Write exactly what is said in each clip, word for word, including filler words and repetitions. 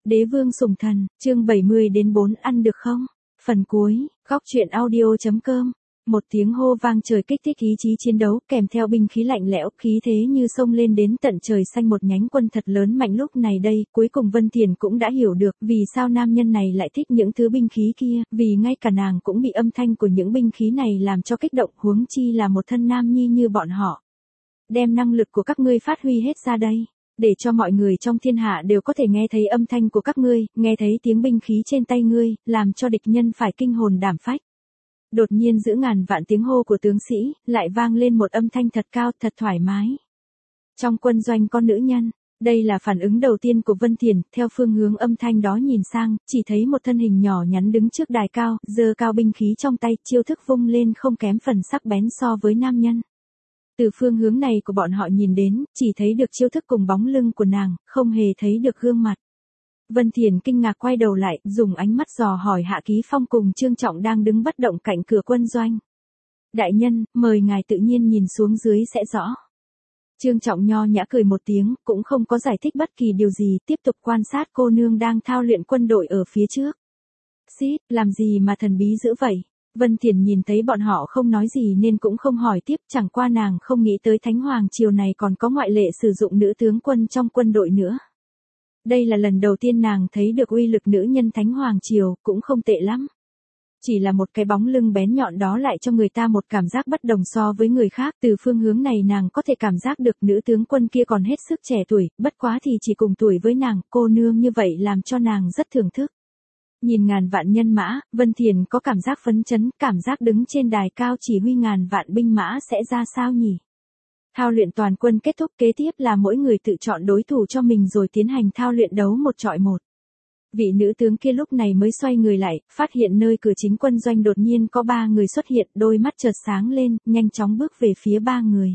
Đế vương sủng thần, chương bảy mươi đến bốn ăn được không? Phần cuối, góc truyện audio.com. Một tiếng hô vang trời kích thích ý chí chiến đấu, kèm theo binh khí lạnh lẽo, khí thế như xông lên đến tận trời xanh. Một nhánh quân thật lớn mạnh lúc này đây, cuối cùng Vân Thiền cũng đã hiểu được vì sao nam nhân này lại thích những thứ binh khí kia, vì ngay cả nàng cũng bị âm thanh của những binh khí này làm cho kích động, huống chi là một thân nam nhi như bọn họ. Đem năng lực của các ngươi phát huy hết ra đây, để cho mọi người trong thiên hạ đều có thể nghe thấy âm thanh của các ngươi, nghe thấy tiếng binh khí trên tay ngươi, làm cho địch nhân phải kinh hồn đảm phách. Đột nhiên giữa ngàn vạn tiếng hô của tướng sĩ, lại vang lên một âm thanh thật cao, thật thoải mái. Trong quân doanh có nữ nhân, đây là phản ứng đầu tiên của Vân Thiền, theo phương hướng âm thanh đó nhìn sang, chỉ thấy một thân hình nhỏ nhắn đứng trước đài cao, giơ cao binh khí trong tay, chiêu thức vung lên không kém phần sắc bén so với nam nhân. Từ phương hướng này của bọn họ nhìn đến, chỉ thấy được chiêu thức cùng bóng lưng của nàng, không hề thấy được gương mặt. Vân Thiền kinh ngạc quay đầu lại, dùng ánh mắt dò hỏi Hạ Ký Phong cùng Trương Trọng đang đứng bất động cạnh cửa quân doanh. Đại nhân, mời ngài tự nhiên nhìn xuống dưới sẽ rõ. Trương Trọng nho nhã cười một tiếng, cũng không có giải thích bất kỳ điều gì, tiếp tục quan sát cô nương đang thao luyện quân đội ở phía trước. Xít, làm gì mà thần bí dữ vậy? Vân Thiền nhìn thấy bọn họ không nói gì nên cũng không hỏi tiếp, chẳng qua nàng không nghĩ tới Thánh Hoàng triều này còn có ngoại lệ sử dụng nữ tướng quân trong quân đội nữa. Đây là lần đầu tiên nàng thấy được uy lực nữ nhân Thánh Hoàng triều, cũng không tệ lắm. Chỉ là một cái bóng lưng bén nhọn đó lại cho người ta một cảm giác bất đồng so với người khác, từ phương hướng này nàng có thể cảm giác được nữ tướng quân kia còn hết sức trẻ tuổi, bất quá thì chỉ cùng tuổi với nàng, cô nương như vậy làm cho nàng rất thưởng thức. Nhìn ngàn vạn nhân mã, Vân Thiền có cảm giác phấn chấn, cảm giác đứng trên đài cao chỉ huy ngàn vạn binh mã sẽ ra sao nhỉ? Thao luyện toàn quân kết thúc, kế tiếp là mỗi người tự chọn đối thủ cho mình rồi tiến hành thao luyện đấu một chọi một. Vị nữ tướng kia lúc này mới xoay người lại, phát hiện nơi cửa chính quân doanh đột nhiên có ba người xuất hiện, đôi mắt chợt sáng lên, nhanh chóng bước về phía ba người.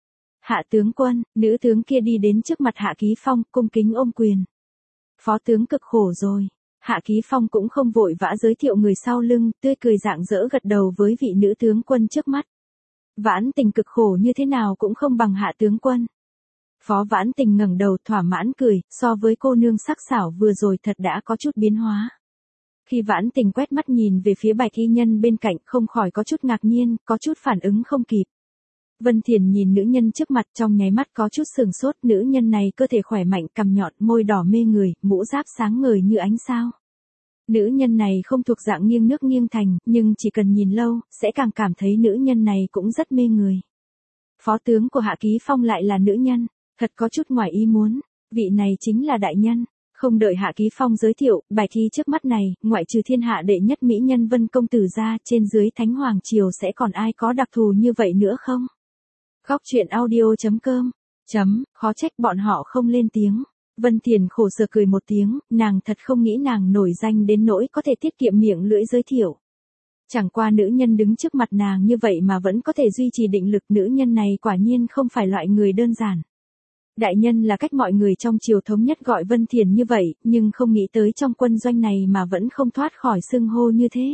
Hạ tướng quân, nữ tướng kia đi đến trước mặt Hạ Ký Phong, cung kính ôm quyền. Phó tướng cực khổ rồi. Hạ Ký Phong cũng không vội vã giới thiệu người sau lưng, tươi cười rạng rỡ gật đầu với vị nữ tướng quân trước mắt. Vãn Tình cực khổ như thế nào cũng không bằng Hạ tướng quân. Phó Vãn Tình ngẩng đầu thỏa mãn cười, so với cô nương sắc sảo vừa rồi thật đã có chút biến hóa. Khi Vãn Tình quét mắt nhìn về phía Bạch y nhân bên cạnh, không khỏi có chút ngạc nhiên, có chút phản ứng không kịp. Vân Thiền nhìn nữ nhân trước mặt, trong nháy mắt có chút sừng sốt, nữ nhân này cơ thể khỏe mạnh, cằm nhọn, môi đỏ mê người, mũ giáp sáng ngời như ánh sao. Nữ nhân này không thuộc dạng nghiêng nước nghiêng thành, nhưng chỉ cần nhìn lâu, sẽ càng cảm thấy nữ nhân này cũng rất mê người. Phó tướng của Hạ Ký Phong lại là nữ nhân, thật có chút ngoài ý muốn, vị này chính là đại nhân. Không đợi Hạ Ký Phong giới thiệu, bài thi trước mắt này, ngoại trừ thiên hạ đệ nhất mỹ nhân Vân công tử ra, trên dưới Thánh Hoàng triều sẽ còn ai có đặc thù như vậy nữa không? Góc truyện audio.com. Chấm, khó trách bọn họ không lên tiếng. Vân Thiền khổ sở cười một tiếng, nàng thật không nghĩ nàng nổi danh đến nỗi có thể tiết kiệm miệng lưỡi giới thiệu. Chẳng qua nữ nhân đứng trước mặt nàng như vậy mà vẫn có thể duy trì định lực, nữ nhân này quả nhiên không phải loại người đơn giản. Đại nhân là cách mọi người trong triều thống nhất gọi Vân Thiền như vậy, nhưng không nghĩ tới trong quân doanh này mà vẫn không thoát khỏi xưng hô như thế.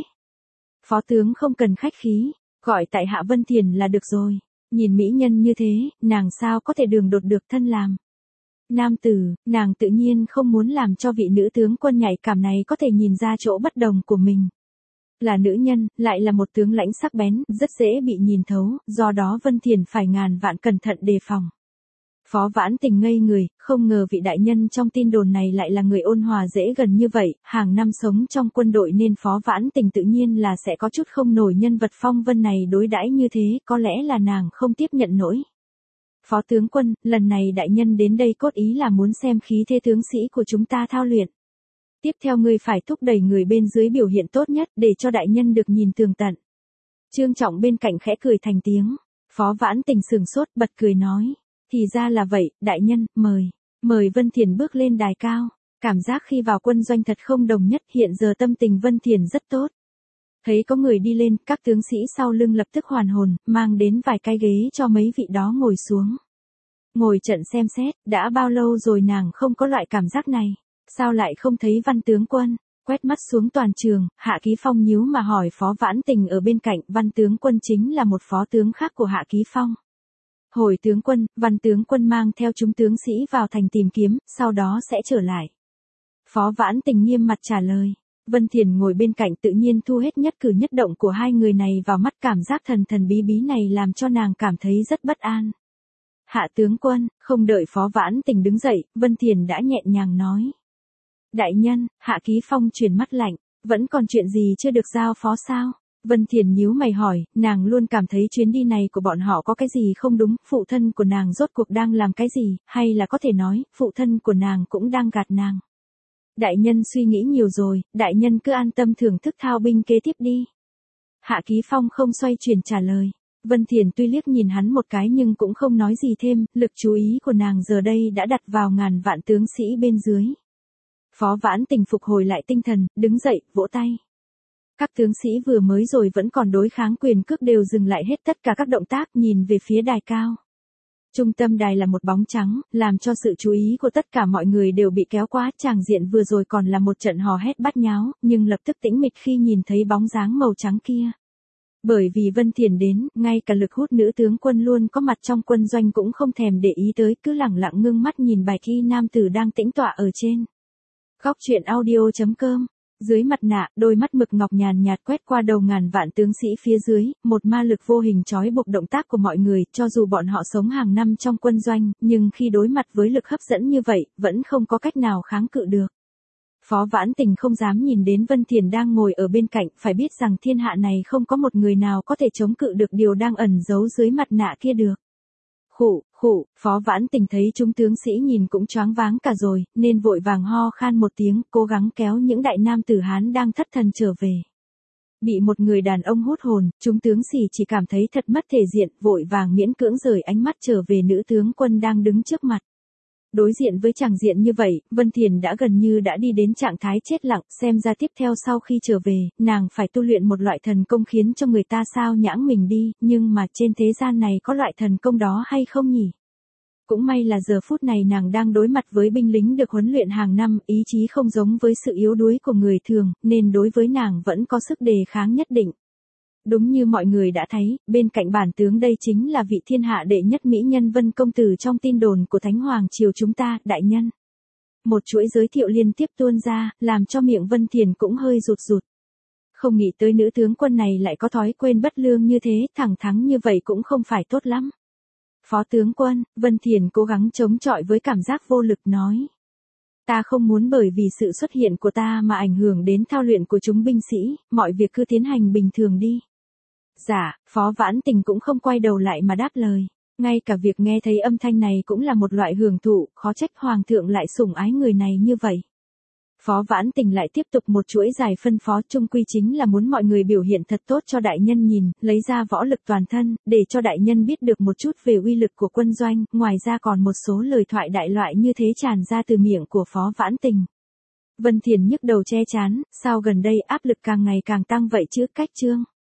Phó tướng không cần khách khí, gọi tại hạ Vân Thiền là được rồi. Nhìn mỹ nhân như thế, nàng sao có thể đường đột được thân làm. Nam tử, nàng tự nhiên không muốn làm cho vị nữ tướng quân nhạy cảm này có thể nhìn ra chỗ bất đồng của mình. Là nữ nhân, lại là một tướng lãnh sắc bén, rất dễ bị nhìn thấu, do đó Vân Thiền phải ngàn vạn cẩn thận đề phòng. Phó Vãn Tình ngây người, không ngờ vị đại nhân trong tin đồn này lại là người ôn hòa dễ gần như vậy, hàng năm sống trong quân đội nên Phó Vãn Tình tự nhiên là sẽ có chút không nổi nhân vật phong vân này đối đãi như thế, có lẽ là nàng không tiếp nhận nổi. Phó tướng quân, lần này đại nhân đến đây cốt ý là muốn xem khí thế tướng sĩ của chúng ta thao luyện. Tiếp theo ngươi phải thúc đẩy người bên dưới biểu hiện tốt nhất để cho đại nhân được nhìn tường tận. Trương Trọng bên cạnh khẽ cười thành tiếng, Phó Vãn Tình sừng sốt bật cười nói. Thì ra là vậy, đại nhân, mời. Mời Vân Thiền bước lên đài cao. Cảm giác khi vào quân doanh thật không đồng nhất, hiện giờ tâm tình Vân Thiền rất tốt. Thấy có người đi lên, các tướng sĩ sau lưng lập tức hoàn hồn, mang đến vài cái ghế cho mấy vị đó ngồi xuống. Ngồi trận xem xét, đã bao lâu rồi nàng không có loại cảm giác này. Sao lại không thấy Văn tướng quân? Quét mắt xuống toàn trường, Hạ Ký Phong nhíu mà hỏi Phó Vãn Tình ở bên cạnh, Văn tướng quân chính là một phó tướng khác của Hạ Ký Phong. Hồi tướng quân, Văn tướng quân mang theo chúng tướng sĩ vào thành tìm kiếm, sau đó sẽ trở lại. Phó Vãn Tình nghiêm mặt trả lời. Vân Thiền ngồi bên cạnh tự nhiên thu hết nhất cử nhất động của hai người này vào mắt, cảm giác thần thần bí bí này làm cho nàng cảm thấy rất bất an. Hạ tướng quân, không đợi Phó Vãn Tình đứng dậy, Vân Thiền đã nhẹ nhàng nói. Đại nhân, Hạ Ký Phong chuyển mắt lạnh, vẫn còn chuyện gì chưa được giao phó sao? Vân Thiền nhíu mày hỏi, nàng luôn cảm thấy chuyến đi này của bọn họ có cái gì không đúng, phụ thân của nàng rốt cuộc đang làm cái gì, hay là có thể nói, phụ thân của nàng cũng đang gạt nàng. Đại nhân suy nghĩ nhiều rồi, đại nhân cứ an tâm thưởng thức thao binh kế tiếp đi. Hạ Ký Phong không xoay chuyển trả lời. Vân Thiền tuy liếc nhìn hắn một cái nhưng cũng không nói gì thêm, lực chú ý của nàng giờ đây đã đặt vào ngàn vạn tướng sĩ bên dưới. Phó Vãn Tình phục hồi lại tinh thần, đứng dậy, vỗ tay. Các tướng sĩ vừa mới rồi vẫn còn đối kháng quyền cước đều dừng lại hết tất cả các động tác, nhìn về phía đài cao. Trung tâm đài là một bóng trắng, làm cho sự chú ý của tất cả mọi người đều bị kéo qua, tràng diện vừa rồi còn là một trận hò hét bát nháo, nhưng lập tức tĩnh mịch khi nhìn thấy bóng dáng màu trắng kia. Bởi vì Vân Thiền đến, ngay cả lực hút nữ tướng quân luôn có mặt trong quân doanh cũng không thèm để ý tới, cứ lẳng lặng ngưng mắt nhìn bạch y nam tử đang tĩnh tọa ở trên. Góc truyện audio chấm com. Dưới mặt nạ, đôi mắt mực ngọc nhàn nhạt quét qua đầu ngàn vạn tướng sĩ phía dưới, một ma lực vô hình trói buộc động tác của mọi người, cho dù bọn họ sống hàng năm trong quân doanh, nhưng khi đối mặt với lực hấp dẫn như vậy, vẫn không có cách nào kháng cự được. Phó Vãn Tình không dám nhìn đến Vân Thiền đang ngồi ở bên cạnh, phải biết rằng thiên hạ này không có một người nào có thể chống cự được điều đang ẩn giấu dưới mặt nạ kia được. Khụ, khụ, Phó Vãn Tình thấy chúng tướng sĩ nhìn cũng choáng váng cả rồi, nên vội vàng ho khan một tiếng, cố gắng kéo những đại nam tử Hán đang thất thần trở về. Bị một người đàn ông hút hồn, chúng tướng sĩ chỉ cảm thấy thật mất thể diện, vội vàng miễn cưỡng rời ánh mắt trở về nữ tướng quân đang đứng trước mặt. Đối diện với tràng diện như vậy, Vân Thiền đã gần như đã đi đến trạng thái chết lặng, xem ra tiếp theo sau khi trở về, nàng phải tu luyện một loại thần công khiến cho người ta sao nhãng mình đi, nhưng mà trên thế gian này có loại thần công đó hay không nhỉ? Cũng may là giờ phút này nàng đang đối mặt với binh lính được huấn luyện hàng năm, ý chí không giống với sự yếu đuối của người thường, nên đối với nàng vẫn có sức đề kháng nhất định. Đúng như mọi người đã thấy, bên cạnh bản tướng đây chính là vị thiên hạ đệ nhất mỹ nhân Vân công tử trong tin đồn của Thánh Hoàng triều chúng ta, đại nhân. Một chuỗi giới thiệu liên tiếp tuôn ra, làm cho miệng Vân Thiền cũng hơi rụt rụt. Không nghĩ tới nữ tướng quân này lại có thói quên bất lương như thế, thẳng thắn như vậy cũng không phải tốt lắm. Phó tướng quân, Vân Thiền cố gắng chống chọi với cảm giác vô lực nói. Ta không muốn bởi vì sự xuất hiện của ta mà ảnh hưởng đến thao luyện của chúng binh sĩ, mọi việc cứ tiến hành bình thường đi. Dạ, Phó Vãn Tình cũng không quay đầu lại mà đáp lời. Ngay cả việc nghe thấy âm thanh này cũng là một loại hưởng thụ, khó trách Hoàng thượng lại sủng ái người này như vậy. Phó Vãn Tình lại tiếp tục một chuỗi dài phân phó, chung quy chính là muốn mọi người biểu hiện thật tốt cho đại nhân nhìn, lấy ra võ lực toàn thân, để cho đại nhân biết được một chút về uy lực của quân doanh, ngoài ra còn một số lời thoại đại loại như thế tràn ra từ miệng của Phó Vãn Tình. Vân Thiền nhức đầu che chán, sao gần đây áp lực càng ngày càng tăng vậy chứ, cách chương.